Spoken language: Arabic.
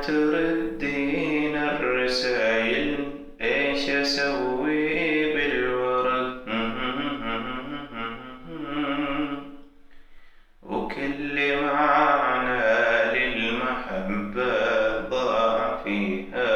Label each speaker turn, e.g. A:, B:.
A: تردين الرسايل، ايش اسوي بالورد؟ وكل معنى للمحبة ضاع فيها